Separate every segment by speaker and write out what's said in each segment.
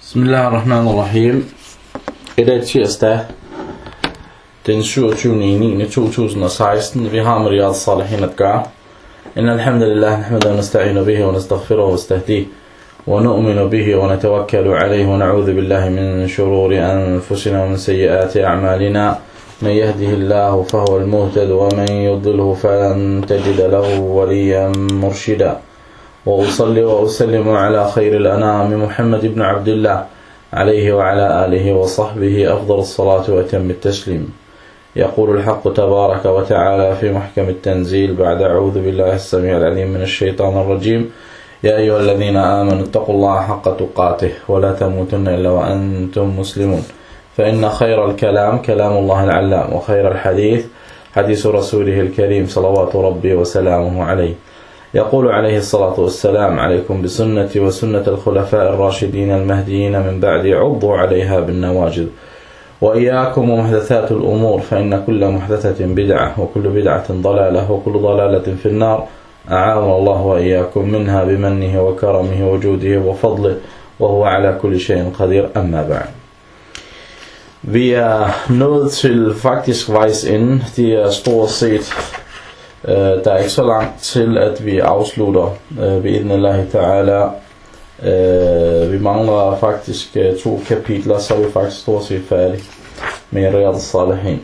Speaker 1: Bismillahirrahmanirrahim. I dag tirsdag den 27.9.2016. Vi har med Riyadh Salihin at gøre. Inna alhamdulillah nahmadu wa nasta'inu bihi wa nastaghfiruhu wa nastahdih wa nu'minu bihi wa natawakkalu alayhi wa na'udhu billahi min shururi anfusina wa min sayyiati a'malina. Man yahdihillahu fahuwa al-muhtad wa man yudlilhu falan tajida lahu waliyan murshida. وأصلي وأسلم على خير الأنام محمد بن عبد الله عليه وعلى آله وصحبه أفضل الصلاة وأتم التسليم. يقول الحق تبارك وتعالى في محكم التنزيل بعد أعوذ بالله السميع العليم من الشيطان الرجيم. يا أيها الذين آمنوا اتقوا الله حق تقاته ولا تموتن إلا وأنتم مسلمون. فإن خير الكلام كلام الله العلام وخير الحديث حديث رسوله الكريم صلوات ربي وسلامه عليه. يقول عليه الصلاة والسلام عليكم بسنتي وسنة الخلفاء الراشدين المهديين من بعد عضوا عليها بالنواجذ وإياكم ومحدثات الأمور فإن كل محدثة بدعة وكل بدعة ضلالة وكل ضلالة في النار. أعاذنا الله وإياكم منها بمنه وكرمه وجوده وفضله وهو على كل شيء قدير. أما بعد. Vi nået til faktisk vejs ende. Det stort set der er ikke så langt til at vi afslutter bi'idhnillahi ta'ala. Vi mangler faktisk 2 kapitler, så er vi faktisk stort set færdige med Riyadh Salihin.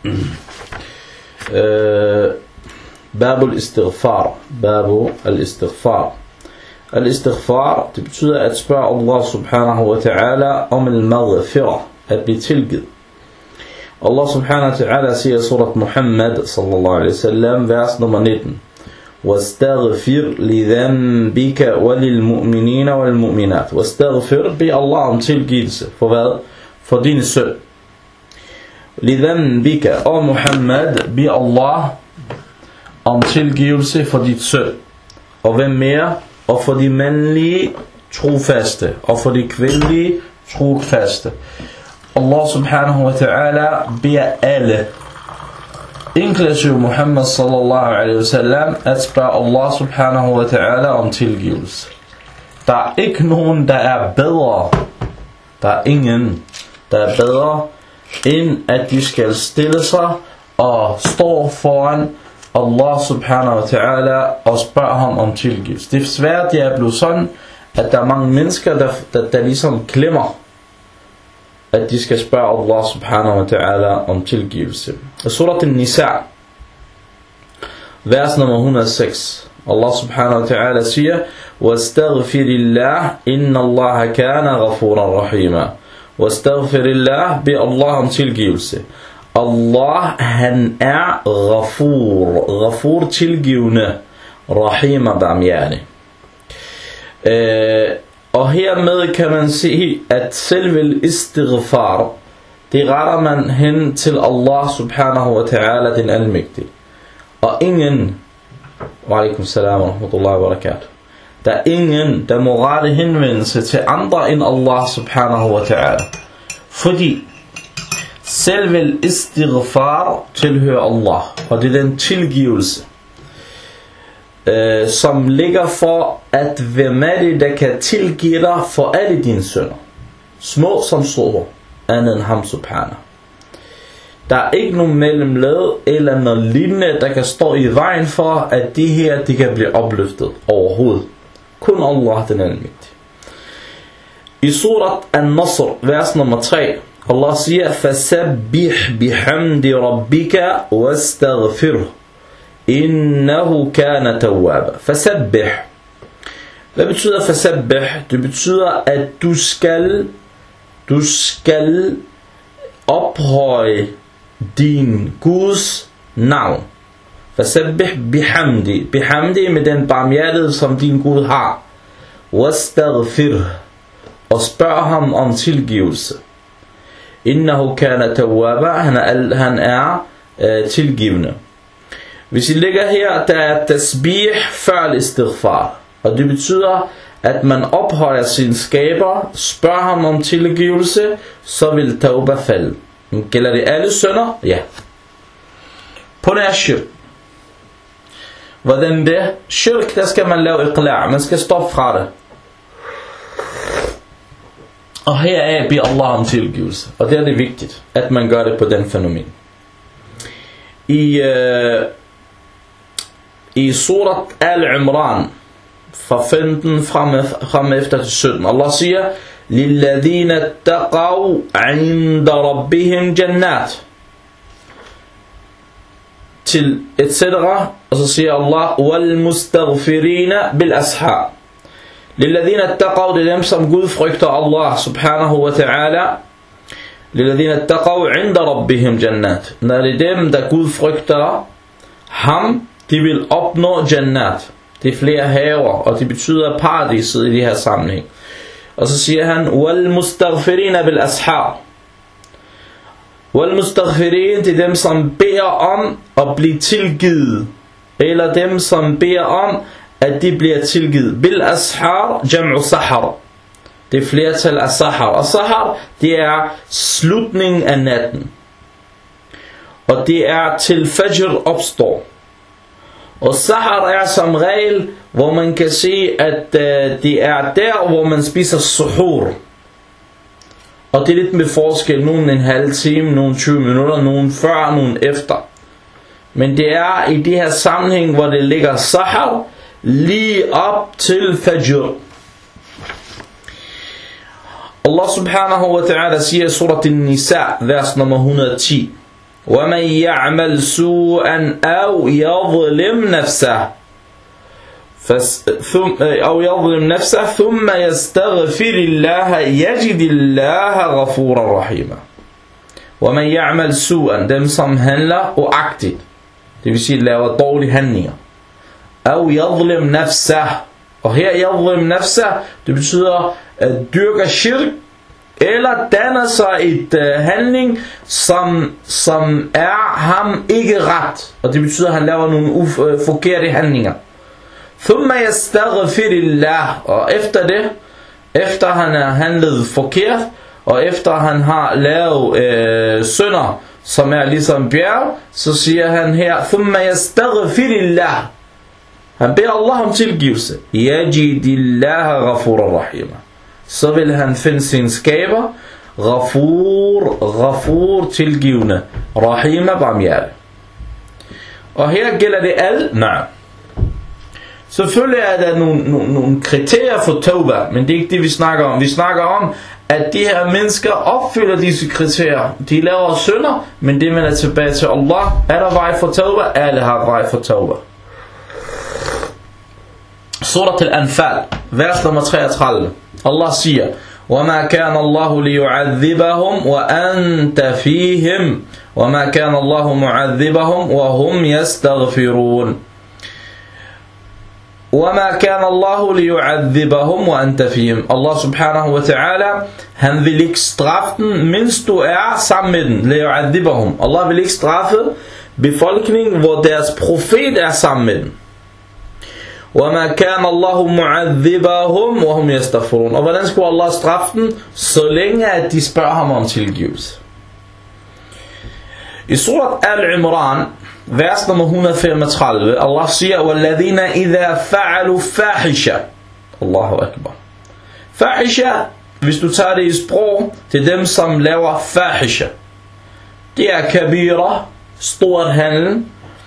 Speaker 1: Babu al-istighfar. Babu al-istighfar. Al-istighfar, det betyder at spørge Allah subhanahu wa ta'ala om al-maghfirah, at blive tilgivet. Allah subhanahu wa ta'ala siger i surat Muhammad sallallahu alaihi wasallam, vers nummer 19. Wastaghfir li dhanbika wa lil mu'minina wal mu'minat. Wastaghfir, bed Allah om tilgivelse. For hvad? For dine synd. Li dhanbika, og Muhammad, bed Allah om tilgivelse for dit synd. Og hvem mere? Og for de mandlige trofaste, og for de kvindelige trofaste. Allah subhanahu wa ta'ala beder alle, inklusive Muhammad sallallahu alaihi wasallam, at spørge Allah subhanahu wa ta'ala om tilgivelse. Der er ikke nogen, der er bedre. Der er ingen, der er bedre, end at de skal stille sig og stå foran Allah subhanahu wa ta'ala og spørge ham om tilgivelse. Det er svært, det er blevet sådan, at der er mange mennesker, der ligesom glemmer, at de skal spørge Allah subhanahu wa ta'ala om tilgivelse. I surat An-Nisa, vers nummer 106, Allah subhanahu wa ta'ala siger, وَاسْتَغْفِرِ إِنَّ اللَّهَ كَانَ غَفُورًا رَحِيمًا. وَاسْتَغْفِرِ bed Allah om tilgivelse. Allah, han er Ghafur, tilgivende, Rahima, barmhjertig. Og hermed kan man sige, at selve istighfar, det retter man hen til Allah subhanahu wa ta'ala, den almægtige. Og ingen, wa alaikum salam wa rahmatullahi wa barakatuh, der er ingen, der må rette henvendelse til andre end Allah subhanahu wa ta'ala. Fordi selve istighfar tilhører Allah, og det er den tilgivelse, som ligger for, at hvem er det, der kan tilgive dig for alle dine synder, små som store, andet end ham subhanahu. Der er ikke nogen mellemled eller noget lignende, der kan stå i vejen for, at det her, det kan blive opløftet overhovedet. Kun Allah, den almægtige. I surat An-Nasr, vers nummer 3, Allah siger, فَسَبِّحْ بِحَمْدِ رَبِّكَ وَاسْتَغْفِرْهُ innahu kana tawwaba. Fasabbih. Hvad betyder fasabbih? Det betyder, at du skal ophøje din Guds navn. Fasabbih bihamdi. Bihamdi med den barmhjertighed, som din Gud har. Wastaghfir. Og spørg ham om tilgivelse. Innahu kana tawwaba. Han er tilgivende. Hvis I ligger her, der er tasbih før istighfar. Og det betyder, at man ophøjer sin skaber, spørger ham om tilgivelse, så vil tauba falde. Gælder det alle synder? Ja. På nær shirk. Hvordan det? Shirk, der skal man lave iqla'. Man skal stoppe fra det. Og heraf beder Allah om tilgivelse. Og det er det vigtigt, at man gør det på den fænomen. I surat Al-Imran, fra 15 frem efter til 17, Allah siger, لِلَّذِينَ اتَّقَوْا عِنْدَ رَبِّهِمْ جَنَّاتٍ til etc. Og så siger Allah, وَالْمُسْتَغْفِرِينَ بِالْأَسْحَارِ. لِلَّذِينَ اتَّقَوْا, det er dem, som Gud frygter Allah subhanahu wa ta'ala. لِلَّذِينَ اتَّقَوْا عِنْدَ رَبِّهِمْ جَنَّاتٍ. Når det er dem, der Gud frygter ham, de vil opnå jannat. Det er flere haver, og det betyder paradiset i de her sammenhæng. Og så siger han, وَالْمُسْتَغْفِرِينَ بِالْأَسْحَارِ. وَالْمُسْتَغْفِرِينَ, det er dem, som beder om at blive tilgivet. Eller dem, som beder om, at de bliver tilgivet. Bil-ashar, jam'u sahar. Det er flertal af sahar. Og sahar, det er slutningen af natten. Og det er til fajr opstår. Og sahar er som regel, hvor man kan se, at det er der, hvor man spiser suhur. Og det er lidt med forskel. Nogen en halv time, nogen 20 minutter, nogen før, nogen efter. Men det er i de her sammenhæng, hvor det ligger sahar, lige op til fajr. Allah subhanahu wa ta'ala siger i surat An-Nisa, vers nummer 110. وَمَنْ يَعْمَلْ سُوءًا أَوْ يَظْلِمْ نَفْسَهُ ثُمَّ يَسْتَغْفِرِ اللَّهَ يَجِدِ اللَّهَ غَفُورًا رَحِيمًا. وَمَنْ يَعْمَلْ سُوءًا, dem som handler uagtigt, det vil sige laver dårlige handlinger. أَوْ يَظْلِمْ نَفْسَهُ, og her يَظْلِمْ نَفْسَهُ, det betyder at dyrke shirk, eller danner sig et handling, som er ham ikke ret. Og det betyder, at han laver nogle forkerte handlinger. ثُمَّ يَسْتَغْفِرِ اللَّهِ, og efter det, efter han har handlet forkert, og efter han har lavet synder, som er ligesom bjerg, så siger han her, ثُمَّ يَسْتَغْفِرِ اللَّهِ, han beder Allah om tilgivelse. يَجِدِ اللَّهَ غَفُورًا رَحِيمًا, så vil han finde sin skaber, Ghafur, tilgivende, Rahima, barmhjertig. Og her gælder det nej. Selvfølgelig er der nogle kriterier for tawbah, men det er ikke det vi snakker om. Vi snakker om, at de her mennesker opfylder disse kriterier. De laver synder, men det vender tilbage til Allah. Er der vej for tawbah? Alle har vej for tawbah. Surat Al-Anfal, vers nummer 33. Allah siger, وَمَا كَانَ اللَّهُ لِيُعَذِّبَهُمْ وَأَنْتَ فِيهِمْ وَمَا كَانَ اللَّهُ مُعَذِّبَهُمْ وَهُمْ يَسْتَغْفِرُونَ. وَمَا كَانَ اللَّهُ لِيُعَذِّبَهُمْ وَأَنْتَ فِيهِمْ. Allah subhanahu wa ta'ala, han vil ikke straffe den, mens du er sammen med den. لِيُعَذِّبَهُمْ. Allah vil ikke straffe befolkningen, hvor deres profet er sammen med den. وَمَا كَانَ اللَّهُ مُعَذِّبَهُمْ وَهُمْ يَسْتَغْفِرُونَ. Og hvordan skulle Allah straffe den? Så længe at de spørger ham om tilgivelse. I surat Al-Imran, vers nummer 135, Allah siger, وَالَّذِينَ إِذَا فَعَلُوا فَاحِشَةً. Allahu Akbar. Fahisha, hvis du tager det i sprog, det er dem, som laver fahisha. Det er kabira, stort handel.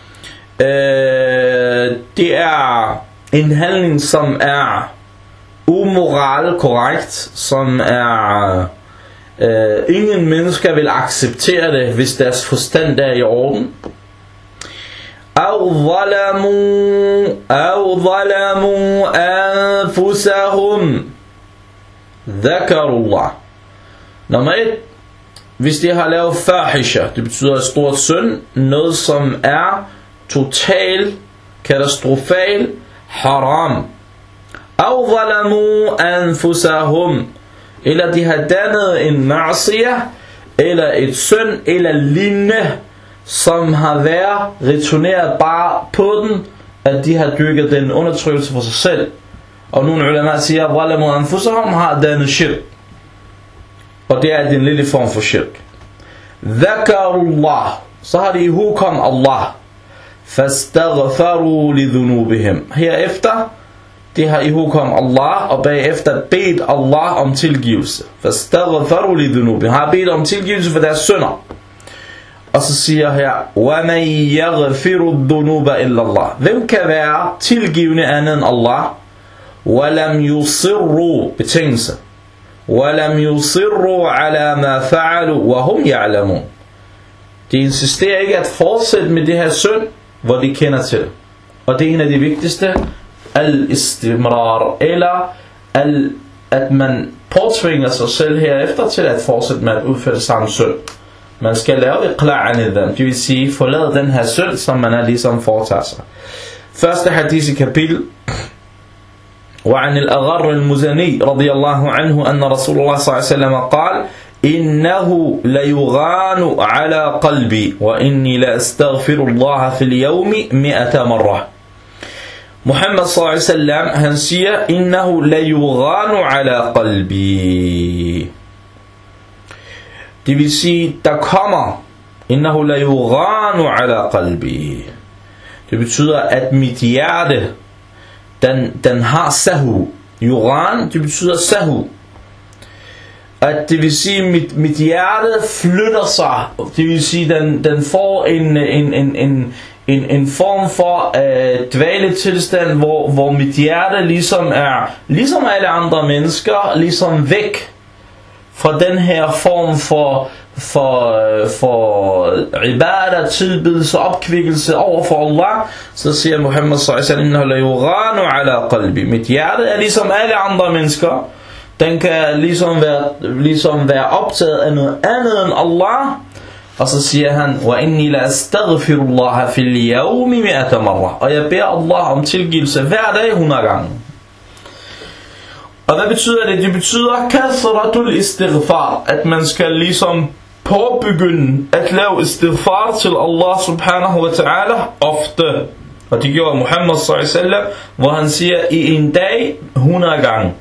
Speaker 1: Det er en handling, som er umoral, korrekt, som er ingen mennesker vil acceptere det, hvis deres forstand er i orden. أَوْ ظَلَمُوا أَنفُسَهُمْ ذَكَرُوا اللَّهِ. Nummer 1, hvis de har lavet fahisha, det betyder et stort synd, noget som er total, katastrofal, haram. أَوْ ظَلَمُوا أَنفُسَهُمْ, eller de har dannet en ma'siyah, eller et synd, eller lignende, som har været returneret bare på den, at de har dyrket den undertrykkelse for sig selv. Og nogle ulema siger, at ظَلَمُوا أَنفُسَهُمْ har dannet shirk. Og det er den lille form for shirk. ذَكَرُوا اللَّهِ, så har de i hukom Allah. فَاسْتَغْفَرُوا لِذُنُوبِهِمْ, herefter de har ihågkommet Allah, og bagefter bedt Allah om tilgivelse. Fastaghfaru li dhunubi, har bedt om tilgivelse for deres synder. Og så siger her, وَمَنْ يَغْفِرُ الذُّنُوبَ إِلَّا اللَّهِ. Hvem kan være tilgivende andet end Allah? وَلَمْ يُصِرُّوا, betingelse. وَلَمْ يُصِرُّوا عَلَى مَا فَعَلُوا وَهُمْ يَعْلَمُونَ. De insisterer ikke at fortsætte med det her synd, hvor de kender til det. Og det er en af de vigtigste, al-istimrar, eller at man påtvinger sig selv herefter til at fortsætte med at udføre samme synd. Man skal lave iqla'an i dem, det vil sige forlade den her synd, som man er ligesom foretager sig. Første hadith i kapitel. وعن الأغر المزني رضي الله عنه أن رسول الله صلى الله عليه وسلم قال إنه ليغان على قلبي وإني لأستغفر الله في اليوم 100 مرة. Muhammad sallallahu alaihi wasallam, han siger, innahu la yughanu ala qalbi. Det vil sige, der kommer, innahu la yughanu ala qalbi. Det betyder, at mit hjerte, den har sahu. Yughan, det betyder sahu. At det vil sige, mit hjerte flytter sig. Det vil sige, den får en form for dvaletilstand, hvor mit hjerte ligesom alle andre mennesker, ligesom væk fra den her form for ibadah, tilbedelse, opkvikkelse over for Allah. Så siger Muhammad sallallahu alaihi wasallam, la yughanu ala qalbi. Mit hjerte er ligesom alle andre mennesker. Den kan ligesom være optaget af noget andet end Allah. Og så siger han, وَإِنِّي لَأَسْتَغْفِرُ اللَّهَ فِي الْيَوْمِ 100 مرة. Og jeg beder Allah om tilgivelse hver dag 100 gange. Og hvad betyder det? Det betyder kathratul istighfar, at man skal ligesom påbegynde at lave istighfar til Allah subhanahu wa ta'ala ofte. Og det gjorde Muhammad sallallahu alaihi wasallam, hvor han siger i en dag 100 gange.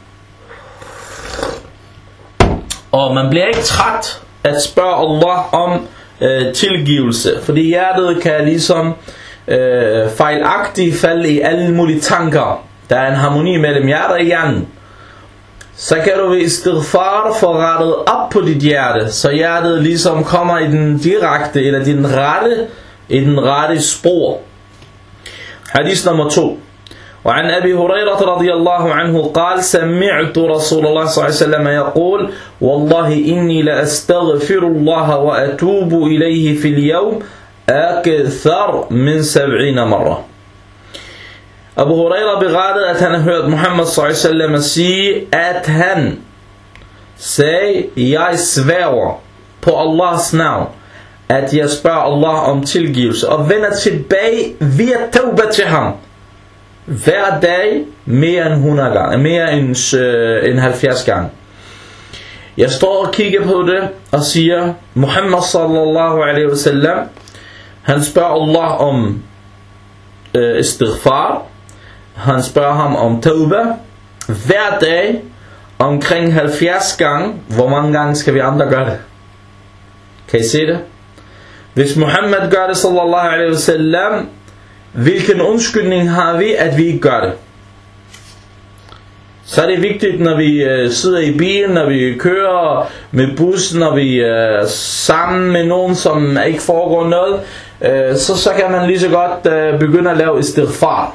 Speaker 1: Og man bliver ikke træt at spørge Allah om tilgivelse, fordi hjertet kan ligesom fejlagtigt falde i alle mulige tanker. Der er en harmoni mellem hjertet og hjernen. Så kan du ved istighfar få rettet op på dit hjerte, så hjertet ligesom kommer i den direkte eller i den rette spor. Hadith nummer 2. وعن أبي هريرة رضي الله عنه قال سمعت رسول الله صلى الله عليه وسلم يقول والله إني لأستغفر الله وأتوب إليه في اليوم أكثر من 70 مرة. Abu Huraira berettede, at han har hørt Muhammad sallallahu alaihi wasallam sige, at han sagde, jeg sværger på Allahs navn, at jeg spørger Allah om tilgivelse og vender tilbage via tauba til ham. Hver dag mere end 100 gange, mere end 70 gange. Jeg står og kigger på det og siger, Muhammad sallallahu alaihi wasallam, han spørger Allah om istighfar, han spørger ham om tauba, hver dag omkring 70 gange. Hvor mange gange skal vi andre gøre det? Kan I se det? Hvis Muhammad gør det sallallahu alaihi wasallam, hvilken undskyldning har vi, at vi ikke gør det? Så er det vigtigt, når vi sidder i bilen, når vi kører med bussen, når vi er sammen med nogen, som ikke foregår noget, så kan man lige så godt begynde at lave istighfar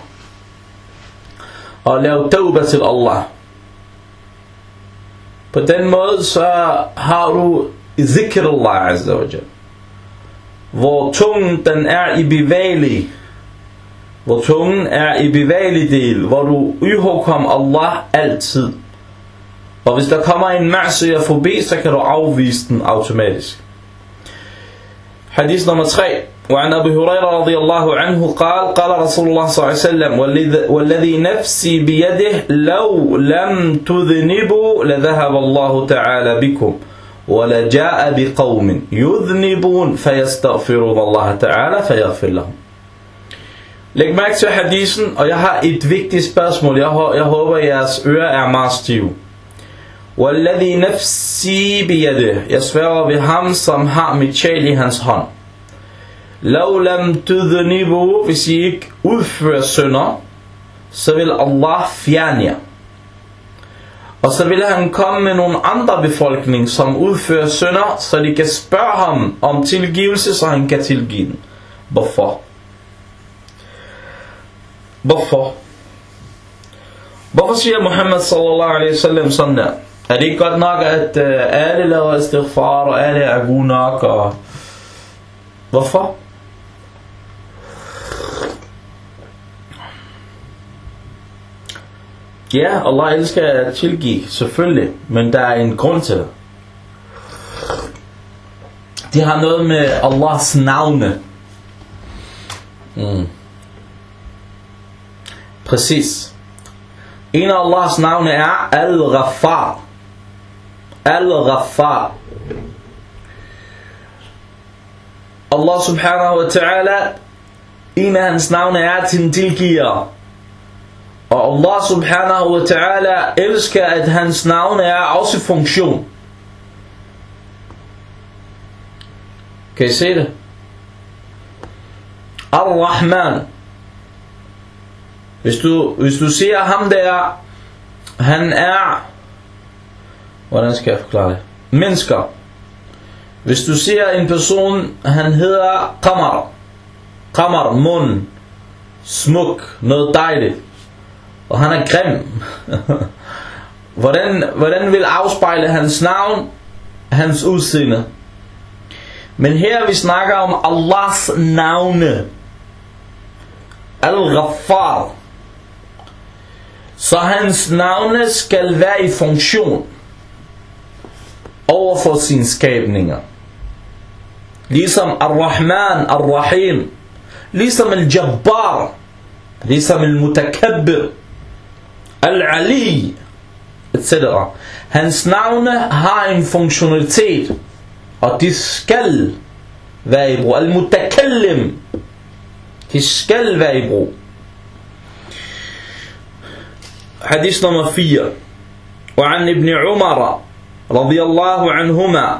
Speaker 1: og lave tauba til Allah. På den måde så har du zikr Allah azza wa jalla, hvor tungen den er i bevægelig, hvor tungen er i bevægelig del, hvor du ihågkommer Allah altid. Og hvis der kommer en ma'siyah forbi, så kan du afvise den automatisk. Hadith nummer 3. وعن أبي هريرة رضي الله عنه قال قال رسول الله صلى الله عليه وسلم والذي نفسي بيده لو لم تذنبوا لذهب الله تعالى بكم ولجاء بقوم يذنبون فيستغفرون الله تعالى فيغفر لهم. Læg mærke til hadisen, og jeg har et vigtigt spørgsmål. Jeg håber, jeres ører er meget stive. Walladhi nafsi biyadeh. Jeg sværger ved ham, som har mit sjæl i hans hånd. Law lam tudhnibu, hvis I ikke udfører synder, så vil Allah fjerne jer. Og så vil han komme med nogle andre befolkning, som udfører synder, så de kan spørge ham om tilgivelse, så han kan tilgive dem. Hvorfor? Hvorfor siger Muhammad sallallahu alaihi wasallam sådan der? Er det ikke godt nok, at alle laver istighfar, og alle er gode nok? Og hvorfor? Ja, Allah elsker at tilgive, selvfølgelig, men der er en grund til det. Det har noget med Allahs navne. Præcis. En af Allahs navne er Al-Ghaffar. Al-Ghaffar. Allah subhanahu wa ta'ala, en af hans navne er tilgiver. Og Allah subhanahu wa ta'ala elsker, at hans navn er også funktion. Kan I se det? Ar-Rahman. Hvis du siger ham der, han er, hvordan skal jeg forklare det? Mennesker. Hvis du siger en person, han hedder Qamar. Qamar, mund, smuk, noget dejligt. Og han er grim. Hvordan vil afspejle hans navn, hans udseende? Men her vi snakker om Allahs navne. Al-Ghaffar. Så hans navne skal være i funktion overfor sine skabninger. Ligesom Ar-Rahman, Ar-Rahim. Ligesom Al-Jabbar. Ligesom Al-Mutakabbir. Al-Ali, etc. Hans navne har en funktionalitet, og de skal være i brug. Al-Mutakallim, de skal være i brug. Hadith nummer 4. وعن ابن عمر رضي الله عنهما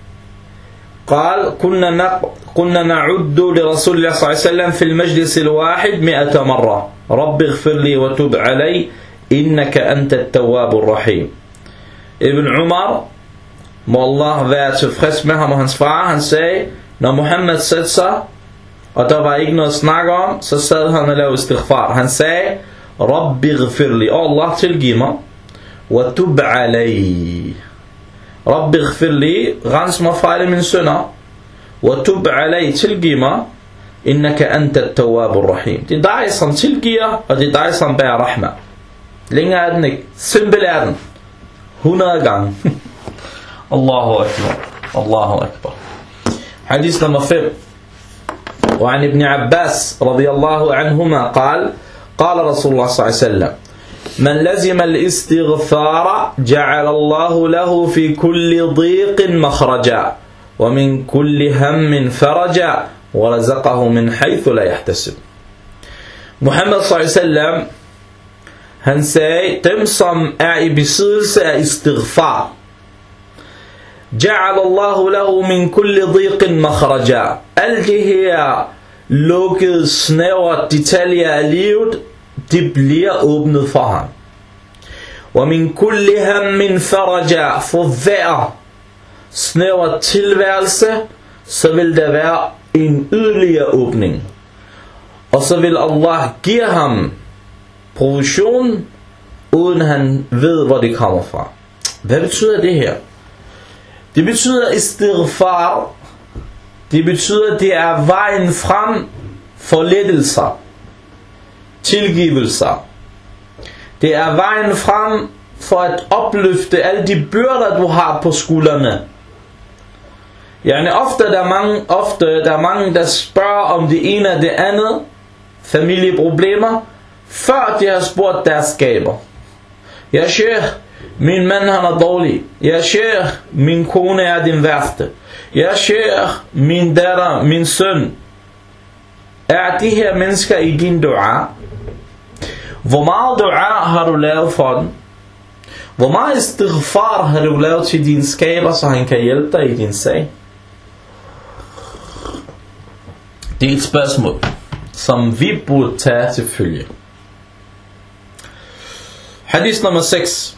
Speaker 1: قال كنا نعد لرسول الله صلى الله عليه وسلم في المجلس الواحد 100 مرة رب اغفر لي وتب علي إنك أنت التواب الرحيم. Ibn Umar, må Allah være tilfreds med ham og hans far, han sagde, når Muhammad satte sig, og der var ikke noget at snakke om, så sad han og lavede istighfar. Han sagde, Rabbi ghfirli, Allah tilgiv mig, wa tub alay. Rabbi ghfirli, rens mig fra alle mine synder, wa tub alay, tilgiv mig, innaka anta at-tawwabur rahim. Det er dig, som tilgiver, og det er dig, som bærer rahma. Længere er den ikke. Simpel er den. 100 gange. Allahu akbar. Allahu akbar. Hadith nummer 5. وعن ابن عباس رضي الله عنهما قال قال رسول الله صلى الله عليه وسلم من لزم الاستغفار جعل الله له في كل ضيق مخرجا ومن كل هم فرجا ورزقه من حيث لا يحتسب. Muhammad صلى الله عليه وسلم, han sagde, dem som er i besiddelse af istighfar, ja'al Allahu lahu min kulli dhiqin makhraja. Alle de her lukkede, snævre detaljer af livet, de bliver åbnet for ham. Wa min kulli hammin faraja. For hver snævre tilværelse, så vil der være en yderligere åbning. Og så vil Allah give ham provision, uden han ved, hvor det kommer fra. Hvad betyder det her? Det betyder istighfar. Det betyder, det er vejen frem for lettelser, tilgivelser. Det er vejen frem for at opløfte alle de byrder, du har på skuldrene. Ofte der er mange, der spørger om det ene og det andet, familieproblemer, før de har spurgt deres skaber. Ja, sheikh, min mand han er dårlig. Ja, sheikh, min kone er den værste. Ja, sheikh, min datter, min søn. Er de her mennesker i din dua? Hvor meget dua har du lavet for dem? Hvor meget istighfar har du lavet til din skaber, så han kan hjælpe dig i din sag? Det er et spørgsmål, som vi burde tage til følge. Hadith nummer 6.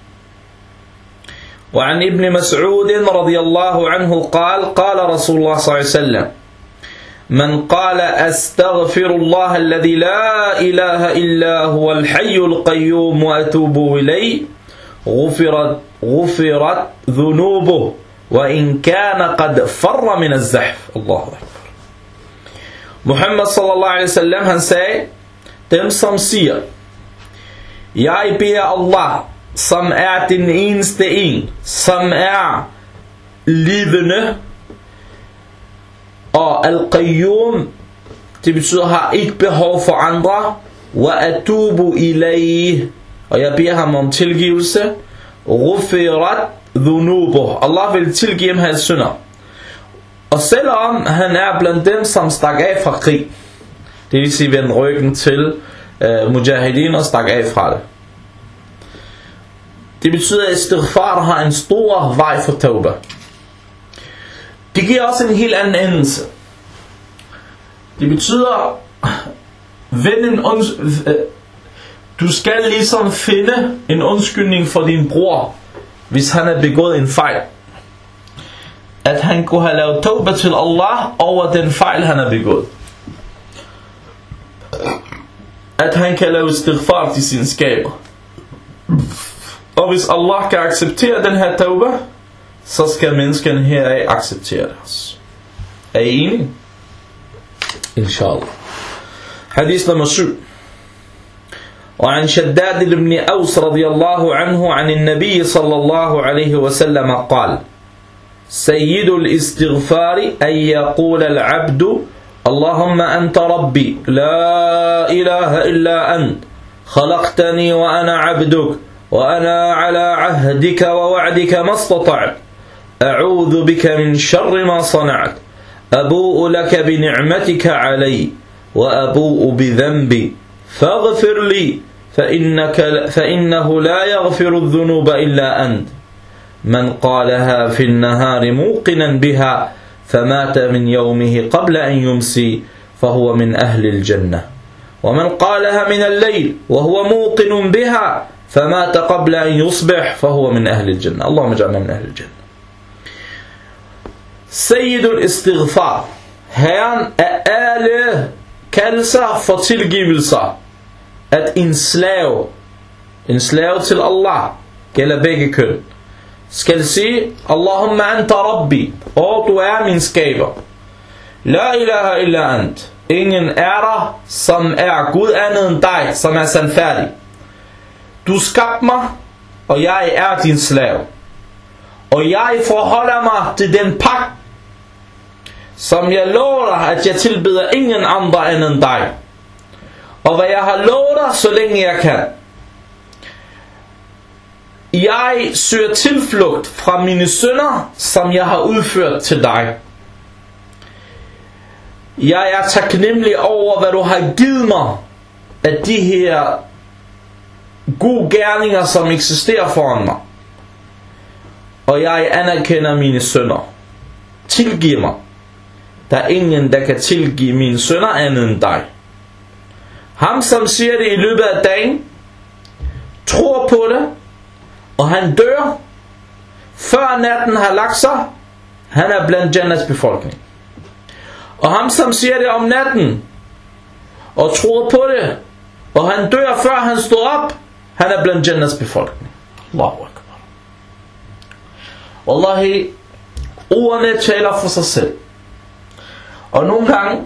Speaker 1: وعن ابن مسعود رضي الله عنه قال رسول الله صلى الله عليه وسلم من قال أستغفر الله الذي لا إله إلا هو الحي القيوم وأتوب إليه غفرت ذنوبه وإن كان قد فر من الزحف. الله أكبر. Muhammad sallallahu alaihi wasallam, han sagde, dem som siger, jeg beder Allah, som er den eneste en, som er levende, og al-qayyum, det betyder, har ikke behov for andre, wa atubu ilayhi, og jeg beder ham om tilgivelse, ghufirat dhunubuh, Allah vil tilgive ham hans synder. Og selvom han er blandt dem, som stak af fra krig, det vil sige vende ryggen til mujahidin og stak af fra det. Det betyder, at istighfar har en stor vej for tauba. Det giver også en helt anden endelse. Det betyder, du skal ligesom finde en undskyldning for din bror, hvis han har begået en fejl. At han kunne have lavet tauba til Allah over den fejl, han har begået. At han kan lave istighfar til sine skaber. Og hvis Allah kan acceptere den her tauba, så skal menneskene heraf acceptere det også. Er I enige? Inshallah. Hadith nummer 7. وعن شداد بن أوس رضي الله عنه عن النبي صلى الله عليه وسلم قال سيد الاستغفار أن يقول العبد اللهم أنت ربي لا إله إلا أنت خلقتني وأنا عبدك وأنا على عهدك ووعدك ما استطعت أعوذ بك من شر ما صنعت أبوء لك بنعمتك علي وأبوء بذنبي فاغفر لي فإنه لا يغفر الذنوب إلا أنت من قالها في النهار موقنا بها فمات من يومه قبل أن يمسي فهو من أهل الجنة ومن قالها من الليل وهو موقن بها فمات قبل أن يصبح فهو من أهل الجنة. اللهم اجعلنا من أهل الجنة. سيد الاستغفار, herren af alle kaldelser for tilgivelser, at en slave til Allah, gælder begge køn, skal sige, Allahumma anta rabbi, og du er min skaber. La ilaha illa ant, ingen er der, som er Gud andet end dig, som er sandfærdig. Du skabte mig, og jeg er din slave. Og jeg forholder mig til den pagt, som jeg lover dig, at jeg tilbeder ingen andre end dig. Og hvad jeg har lovet dig, så længe jeg kan. Jeg søger tilflugt fra mine synder, som jeg har udført til dig. Jeg er taknemmelig over, hvad du har givet mig af de her gode gerninger, som eksisterer foran mig. Og jeg anerkender mine synder. Tilgiv mig. Der er ingen, der kan tilgive mine synder andet end dig. Ham, som siger det i løbet af dagen, tror på det, og han dør, før natten har lagt sig, han er blandt Jannats befolkning. Og ham, som siger det om natten, og tror på det, og han dør, før han står op, han er blandt Jannats befolkning. Allahu Akbar. Wallahi, ordene taler for sig selv. Og nogle gange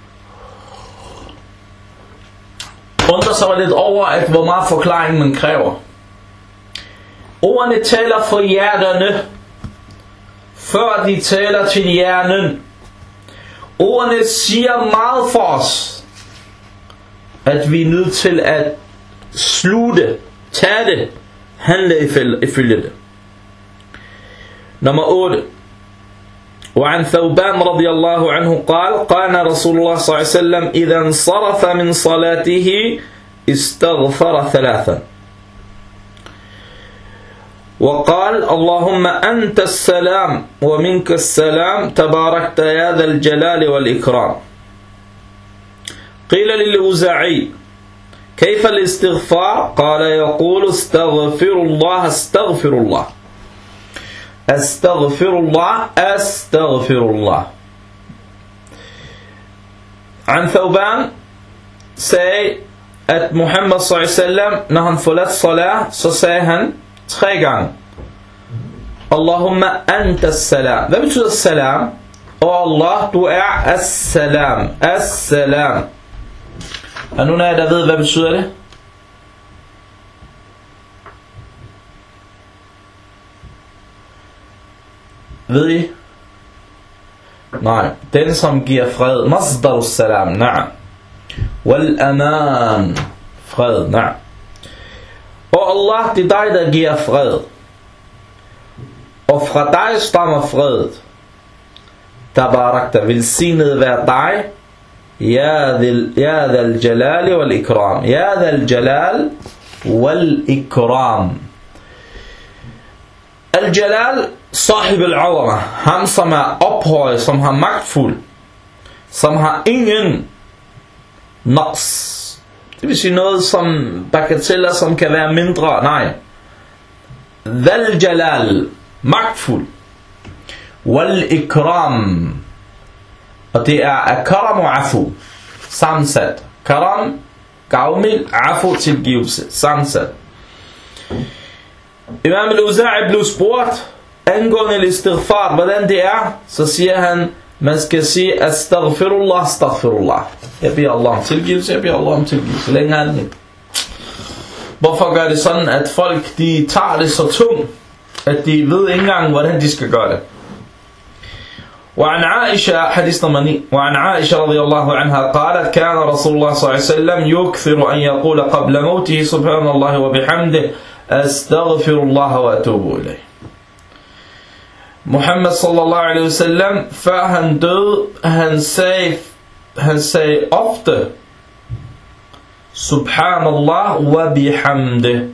Speaker 1: undrer sig lidt over, at hvor meget forklaring man kræver. Ordene taler for hjerterne, før de taler til hjernen. Ordene siger meget for os, at vi er nødt til at slutte, tage det, handle ifølge det. Nummer 8. وعن ثوبان رضي الله عنه قال رسول الله صلى الله عليه وسلم إذا انصرف من صلاته استغفر ثلاثا وقال اللهم أنت السلام ومنك السلام تباركت يا ذا الجلال والإكرام. قيل للأوزاعي كيف الاستغفار؟ قال يقول استغفر الله استغفر الله استغفر الله استغفر الله. عن ثوبان sagde, at Muhammad sallallahu, når han forladt salat, så sagde han 3 gange Allahumma anta salam. Hvad betyder salam? Allah, du er as-salam. As-salam. Er nogen af jer, der ved, hvad betyder det? Ved I? Nej. Den, som giver fred. Masdar salam. Nej. Wal aman. Fred. Nej. Og Allah, det er dig, der giver fred. Og fra dig stammer fredet. Tabarakta, velsignet være dig. Ya dhal jalali wal ikram. Ya dhal jalal wal ikram. Al jalal, sahib al awama. Ham som er ophøjet, som har magtfuld, som har ingen naqs. Det vil sige noget som bagateller, som kan være mindre. Nej. Dhal jalal, magtfuld. Wal ikram, og det er akaram og afu sammensat. Karam, gavmild, afu, tilgivelse, sammensat. Imam al-Auza'i blev spurgt angående istighfar, hvordan det er, så siger han, man skal sige astaghfirullah, astaghfirullah. Jeg beder Allah om tilgivelse, jeg beder Allah om tilgivelse. Længere end det. Hvorfor gør det sådan, at folk de tager det så tungt, at de ved ikke engang, hvordan de skal gøre det? وعن عائشة حديث نمبر وعن عائشة رضي الله عنها قالت كان رسول الله صلى الله عليه وسلم يكثر أن يقول قبل موته سبحان الله وبحمده أستغفر الله وأتوب إليه. Muhammad sallallahu alaihi wasallam, før han døde, han sagde ofte Subhanallah wa bihamde.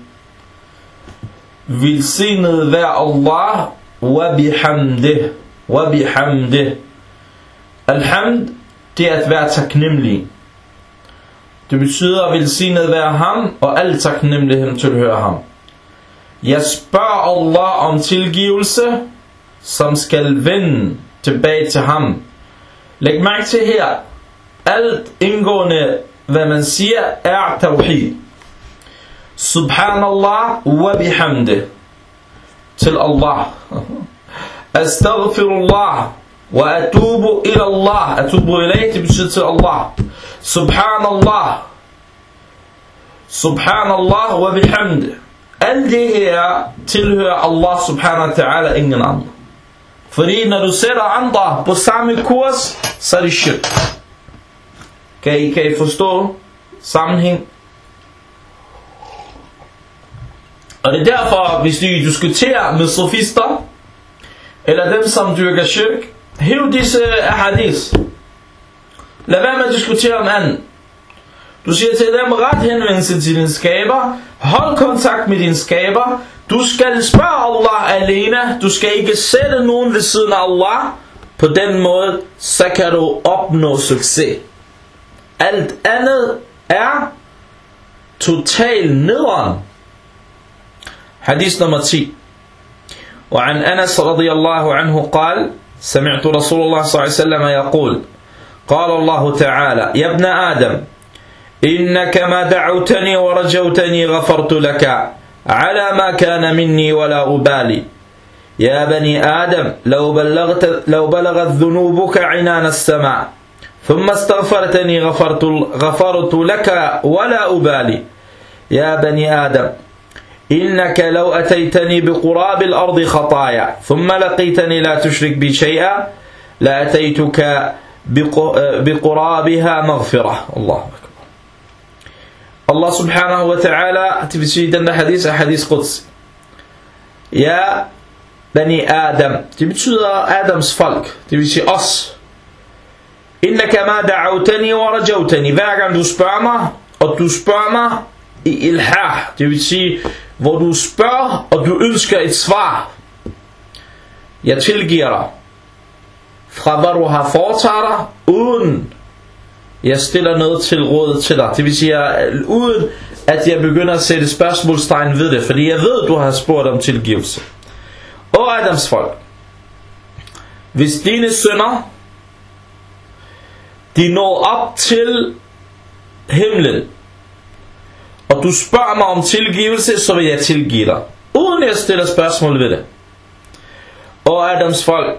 Speaker 1: Velsignet vær Allah wa bihamde. Wa bihamde. Alhamd, det er at være taknemmelig. Det betyder velsignet være ham, og al taknemmeligheden tilhører ham. Jeg spørger Allah om tilgivelse, som skal vende tilbage til ham. Læg mærke til her, alt indgående, hvad man siger, er tawhid. Subhanallah wa bihamde. Til Allah. Astaghfirullah wa atubu ila Allah. Atubu ilayh, det betyder til Allah. Subhanallah. Subhanallah wa bihamde. Alt det her tilhører Allah subhanahu wa ta'ala, ingen andre. Fordi når du sætter andre på samme kurs, så er det shirk. Kan I forstå sammenhæng? Og det er derfor, hvis du diskuterer med sofister, eller dem som dyrker shirk, hæv disse hadith. Lad være med at diskutere om anden. Du siger til dem, ret henvendelse til din skaber, hold kontakt med din skaber, du skal spørge Allah alene, du skal ikke sætte nogen ved siden af Allah. På den måde, så kan du opnå succes. Alt andet er total nederen. Hadith nummer 10. وعن أنس رضي الله عنه قال سمعت رسول الله صلى الله عليه وسلم يقول قال الله تعالى يا ابن آدم إنك ما دعوتني ورجوتني غفرت لك على ما كان مني ولا أبالي يا بني آدم لو بلغت ذنوبك عنان السماء ثم استغفرتني غفرت لك ولا أبالي يا بني آدم إنك لو أتيتني بقراب الأرض خطايا ثم لقيتني لا تشرك بي شيئا لأتيتك بقرابها مغفرة. الله أكبر. Allah subhanahu wa ta'ala, det vil sige den der hadith er hadith quds. Ja, bani Adam, det betyder Adams folk, det vil sige os. Innaka ma da'awtani wa rajawtani. Hver gang du spørger mig, og du spørger mig i ilhah, det vil sige hvor du spørger og du ønsker et svar, jeg tilgiver dig fra hvad du har foretaget dig, uden Jeg stiller noget til råd til dig. Det vil sige, uden at jeg begynder at sætte spørgsmålstegn ved det, fordi jeg ved, du har spurgt om tilgivelse. Og Adams folk, hvis dine synder, de når op til himlen, og du spørger mig om tilgivelse, så vil jeg tilgive dig, uden at jeg stiller spørgsmål ved det. Og Adams folk,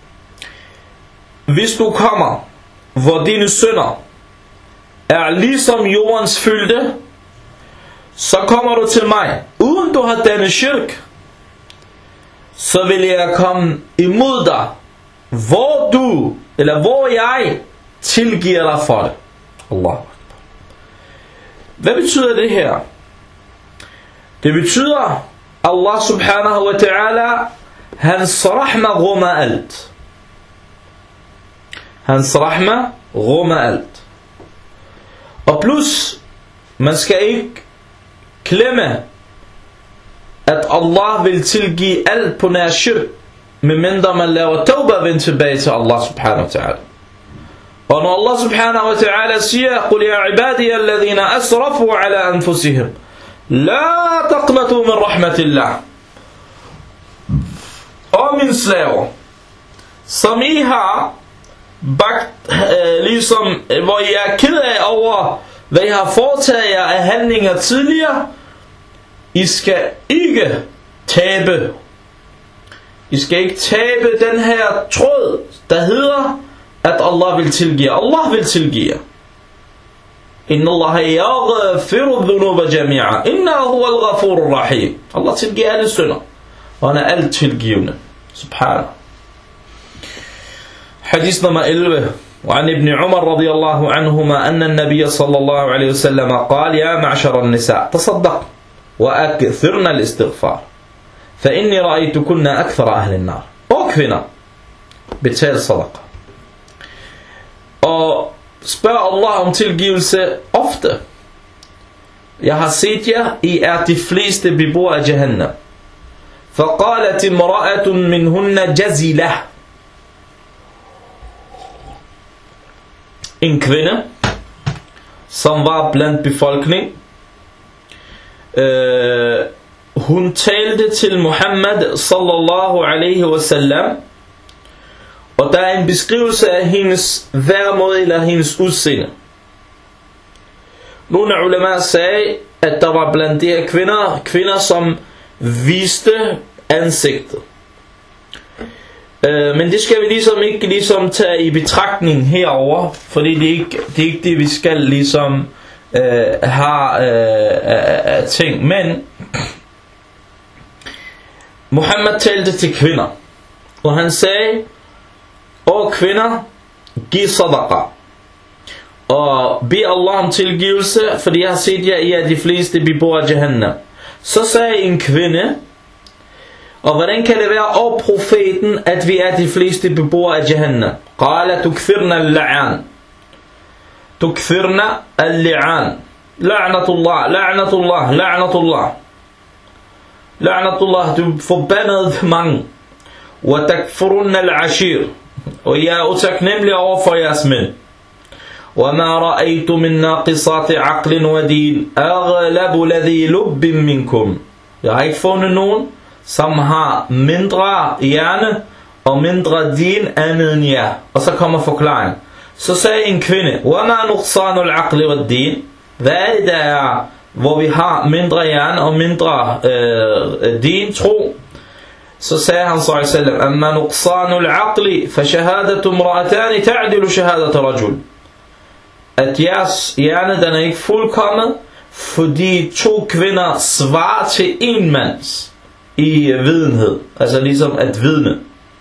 Speaker 1: hvis du kommer, hvor dine synder er ligesom jordens fylde, så kommer du til mig, uden du har denne shirk, så vil jeg komme imod dig, hvor jeg tilgiver dig for det. Allah. Hvad betyder det her? Det betyder, Allah subhanahu wa ta'ala, hans rahma rummer alt. Hans rahma rummer alt. Og plus, man skal ikke glemme, at Allah vil tilgive alt på nær shirk, medmindre man laver tawbah og vender tilbage til Allah subhanahu wa ta'ala. Og når Allah subhanahu wa ta'ala siger, قُلْ يَا عِبَادِيَ الَّذِينَ أَسْرَفُوا عَلَى أَنفُسِهِمْ لَا تَقْنَطُوا مِنْ رَحْمَةِ اللَّهِ. Og mine slaver, som I har bagt, ligesom, hvor I er ked af over, hvad I har foretaget jer af handlinger tidligere, I skal ikke tabe. I skal ikke tabe den her tråd, der hedder, at Allah vil tilgive. Allah vil tilgive. Inna Allah yaghfiru dhunuba jami'a. Innahu huwal ghafurur rahim. Allah tilgiver alle synder. Og han er alt tilgivende. Subhanallah. Hadith nummer 11. وعن ابن عمر رضي الله عنهما أن النبي صلى الله عليه وسلم قال يا معشر النساء تصدق وأكثرن الاستغفار فإني رأيتكن أكثر أهل النار. Og kvinder, betal sadaqa. Og spørg Allah om tilgivelse ofte. Jeg har set jer, I er de fleste beboere af Jahannam. فقالت امرأة منهن جزلة. En kvinde, som var blandt befolkningen, hun talte til Muhammad sallallahu alaihi wasallam, og der er en beskrivelse af hendes væremåde eller hendes udseende. Nogle af ulema sagde, at der var blandt de her kvinder som viste ansigtet. Men det skal vi ikke tage i betragtning herover, fordi det er ikke det vi skal ligesom have ting. Men Muhammad talte til kvinder, og han sagde, og kvinder, giv sadaqa og bed Allah om tilgivelse, fordi jeg har set jer, I er de fleste beboere af Jahannam. Så sagde en kvinde, og hvordan kan det være over profeten, at vi er de fleste beboere af Jahannam? Qala tukfirna al-la'an. Tukfirna al-la'an. La'natullah, la'natullah, la'natullah. La'natullah, du forbandede mange. Wa takfurunna al-ashir. Og jeg er utaknemmelig over for jeres mænd. وما رأيت من ناقصات عقل ودين أغلب الذي لب منكم. Jeg har ikke fundet nogen, som har mindre hjerne og mindre din andet end jer. Og så kommer forklaringen. Så sagde en kvinde, وما نقصان العقل والدين. Hvad er det der er, hvor vi har mindre hjerne og mindre din, tro? Så sagde han sallallahu alaihi wasallam, أما نقصان العقل فشهادة امرأتان تعدل شهادة رجل. At jeres hjerne, den er ikke fuldkommet, fordi 2 kvinder svarer til en mands i videnhed. Altså ligesom at vidne.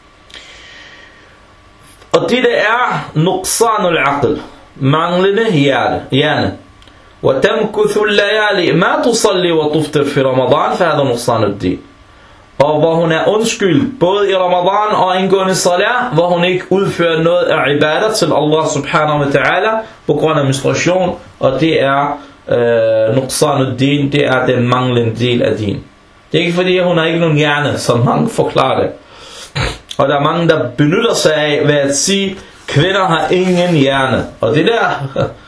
Speaker 1: Og det er nuqsanul aql, manglende hjerne. وَتَمْكُثُ اللَّيَالِ مَا تُصَلِّ وَتُفْتِرْ فِي رَمَضَانِ فَهَذَا نُقْصَانُ الدِّينِ. Og hvor hun er undskyld, både i Ramadan og indgående salat, hvor hun ikke udfører noget af ibadat til Allah subhanahu wa ta'ala, på grund af menstruation, og det er nuqsanud din, det er den manglende del af din. Det er ikke fordi, hun har ikke nogen hjerne, som mange forklarer det. Og der er mange, der benytter sig af ved at sige, kvinder har ingen hjerne. Og det der,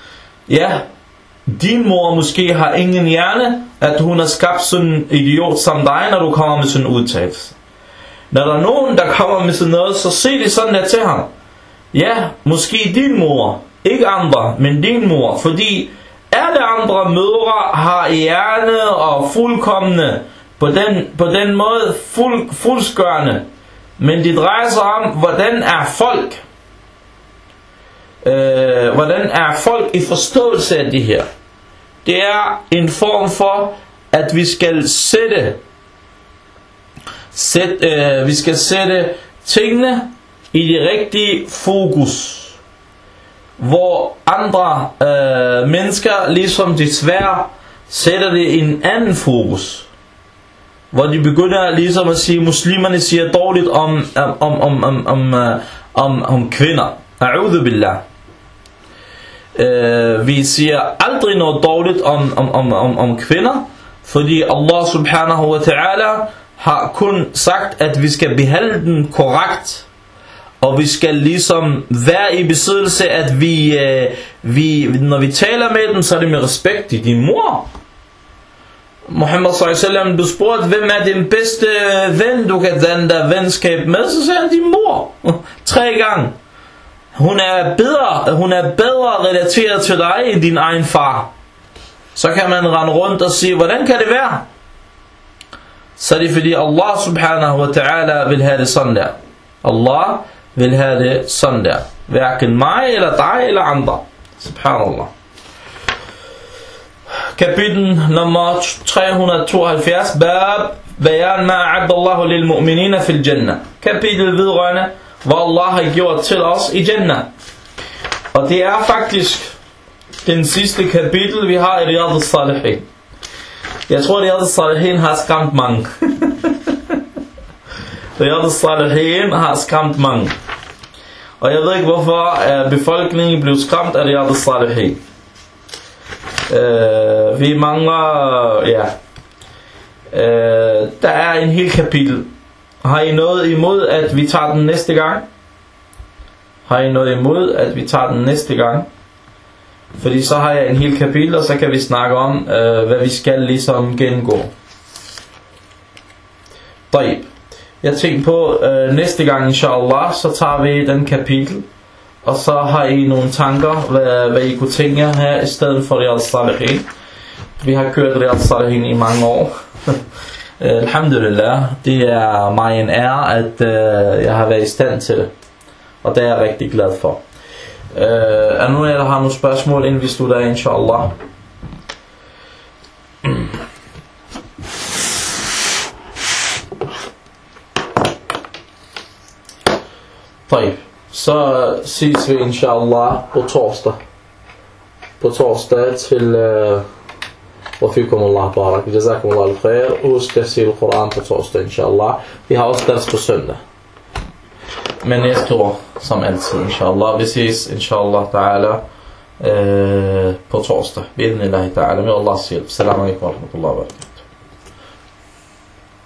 Speaker 1: ja, din mor måske har ingen hjerne, at hun har skabt sådan en idiot som dig, når du kommer med sådan en udtalelse. Når der er nogen, der kommer med sådan noget, så sig det sådan der til ham. Ja, måske din mor, ikke andre, men din mor. Fordi alle andre mødre har hjerne og fuldkommende, på den måde fuldskørende. Men det drejer sig om, hvordan er folk? Hvordan er folk i forståelse af det her? Det er en form for, at vi skal sætte tingene i det rigtige fokus. Hvor andre mennesker ligesom desværre sætter det i en anden fokus. Hvor de begynder ligesom at sige, muslimerne siger dårligt om kvinder. A'udhu billah. Vi siger aldrig noget dårligt om kvinder, fordi Allah subhanahu wa ta'ala har kun sagt, at vi skal behandle den korrekt. Og vi skal ligesom være i besiddelse, at vi når vi taler med dem, så er det med respekt til din mor. Muhammad sallallahu alaihi wasallam, du spurgte, hvem er den bedste ven, du kan danne der venskab med? Så sagde han, din mor. 3 gange. Hun er bedre relateret til dig end din egen far. Så kan man rende rundt og sige, hvordan kan det være? Så er det fordi Allah subhanahu wa ta'ala vil have det sådan der. Allah vil have det sådan der. Hverken mig eller dig eller andre. Subhanallah. Kapitel nummer 372. Bab bayan ma a'addallahu lil mu'minina fil jannah. Kapitel vedrørende, hvad Allah har gjort til os i Jannah. Og det er faktisk den sidste kapitel, vi har i Riyadh al-Salihin. Jeg tror, Riyadh al-Salihin har skræmt mange. Riyadh al-Salihin har skræmt mange. Og jeg ved ikke, hvorfor befolkningen blev skræmt af Riyadh al-Salihin. Vi mangler, ja. Der er en hel kapitel. Har I noget imod, at vi tager den næste gang? Har I noget imod, at vi tager den næste gang? Fordi så har jeg en hel kapitel, og så kan vi snakke om, hvad vi skal ligesom gennemgå. Taib. Jeg tænker på, næste gang inshallah, så tager vi den kapitel. Og så har I nogle tanker, hvad I kunne tænke jer her, i stedet for Riyadh al-Salihin. Vi har kørt Riyadh al-Salihin i mange år. Alhamdulillah, det er mig en ære, at jeg har været i stand til det. Og det er jeg rigtig glad for. Er nogen af jer, der har nogle spørgsmål, inden vi slutter af, inshallah? طيب. Så ses vi inshallah på torsdag. På torsdag til وفيكم الله بارك جزاكم الله الخير. Husk at se Koran på torsdag inshallah. Vi har også dans på søndag. Men jeg skriver som altid inshallah. Vi ses inshallah ta'ala på torsdag. Bidnillahi ta'ala. Med Allahs hjælp. Assalamu alaikum wa rahmatullahi wa barakatuh.